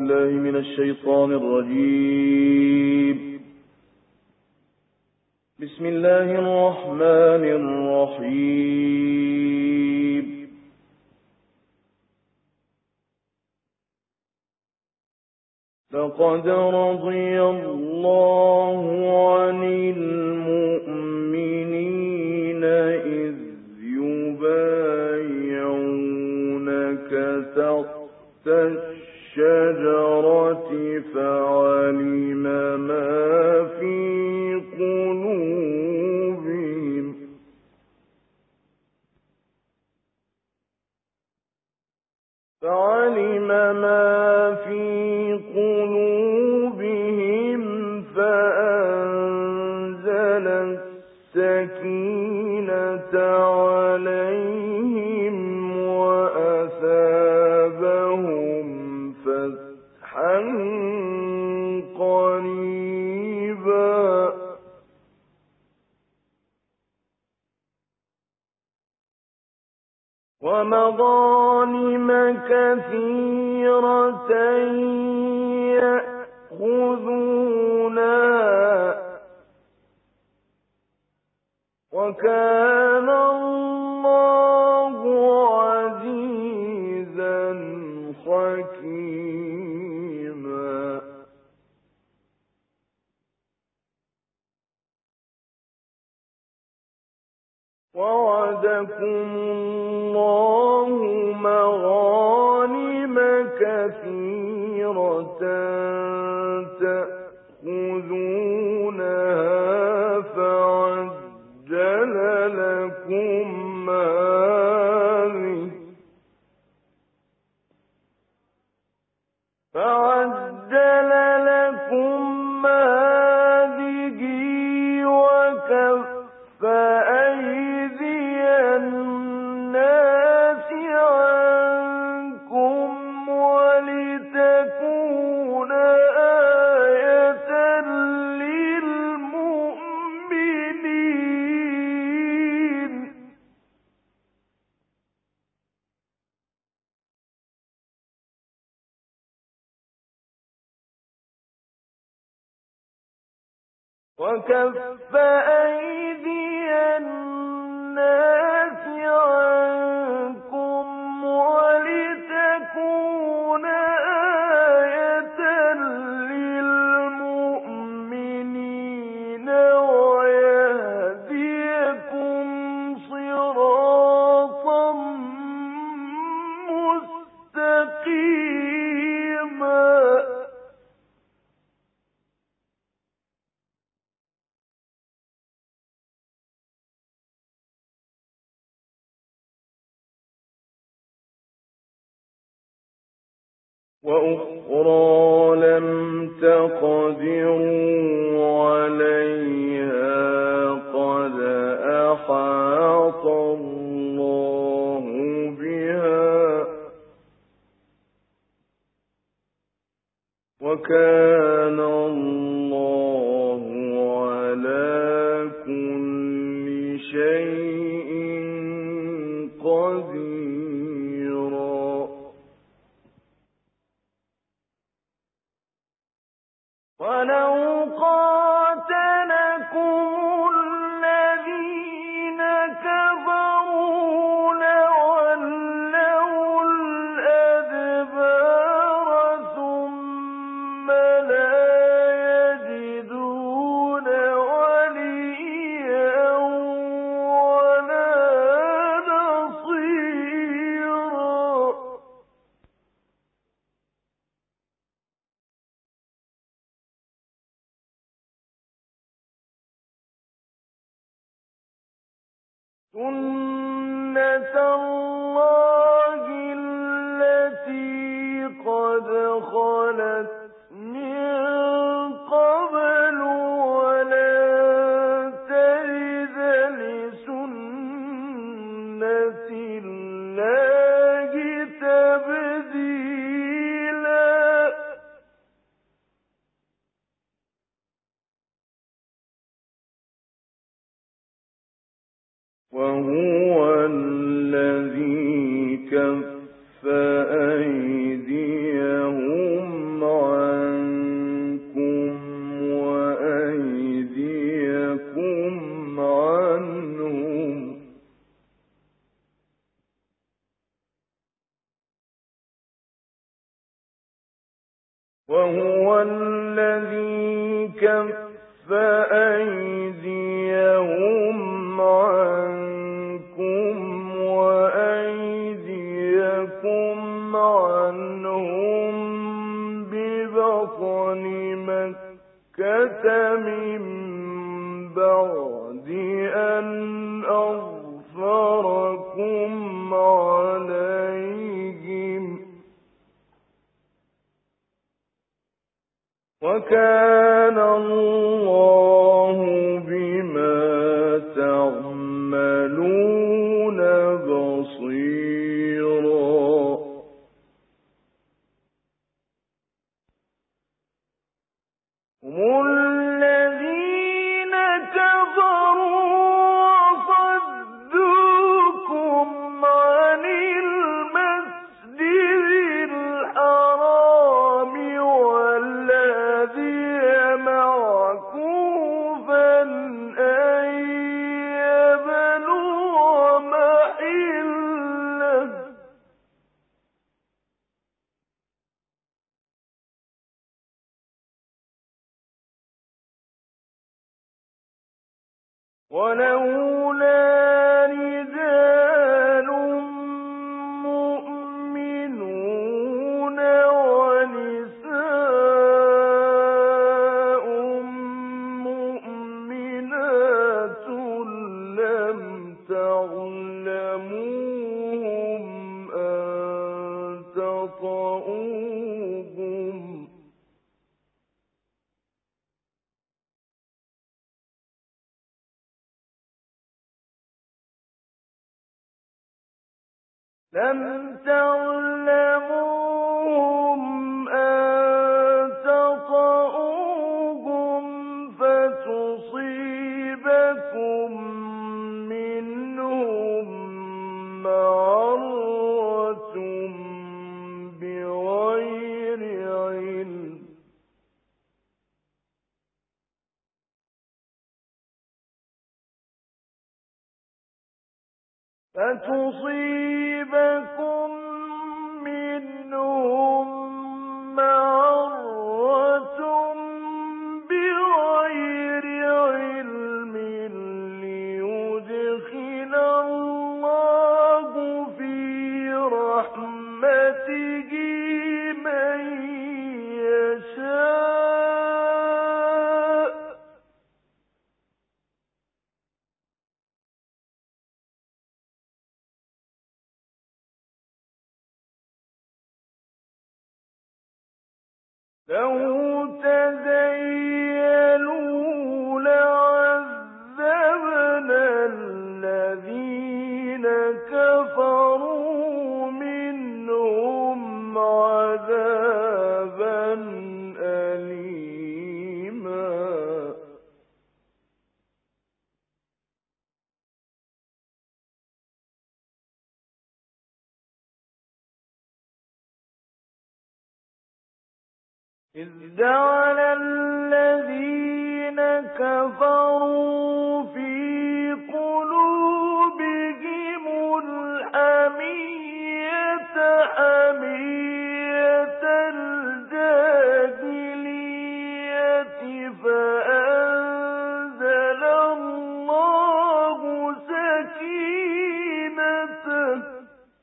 بالله من الشيطان الرجيم. بسم الله الرحمن الرحيم. لقد رضي الله عن المؤمنين إذ يبايعونك تحت الشجرة فعلم ما في قلوبهم فأنزل السكينة عليهم وأثابهم فتحا قريبا ومغانم كثيرة يأخذونها وكان الله عزيزا حكيما. وعدكم الله مغانم كثيرة تأخذونها فعجل لكم هذه وكف أيدي الناس عنكم ولتكون آية للمؤمنين. وكف أيدي الناس عنكم ولتكون آية للمؤمنين ويهديكم صراطا مستقيما. وأخرى لم تقدروا عليها قد أحاط الله بها وكان الله على كل شيء قديرا. ولو قاتلكم الذين كفروا لولوا الأدبار ثم لا يجدون وليا ولا نصيرا. سنة الله التي قد خلت من قبل ولن تجد لسنة الله تبديلا. وهو الذي كف أيديهم وهو الذي كف أيديهم عنكم وأيديكم عنهم ببطن مكة من بعد أن أظفركم عليهم وكان الله بما تعملون بصيرا هم الذين كفروا وصدوكم عن المسجد الحرام والذي معكوفا أن يبلغ محله ولولا رجال مؤمنون ونساء مؤمنات لم تعلموهم أن تطؤوهم فتصيبكم منهم معرة بغير علم ليدخل الله في رحمته من يشاء لو تزيلوا لعذبنا الذين كفروا منهم عذابا أليما إذ جعل الذين كفروا في قلوبهم الحمية حمية الجاهلية فأنزل الله سكينته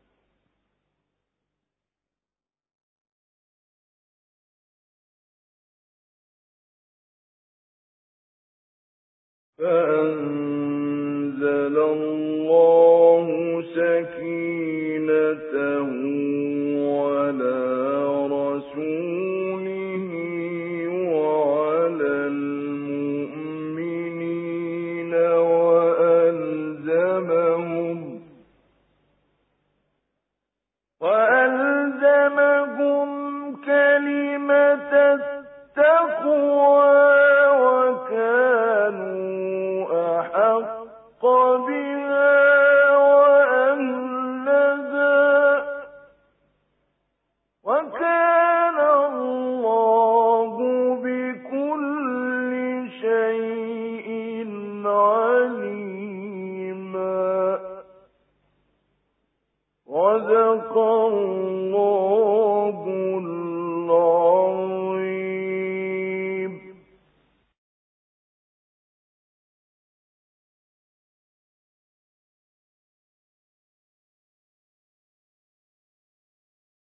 على رسوله وعلى المؤمنين وألزمهم كلمة التقوى وكانوا أحق بها وأهلها وكان الله بكل شيء عليما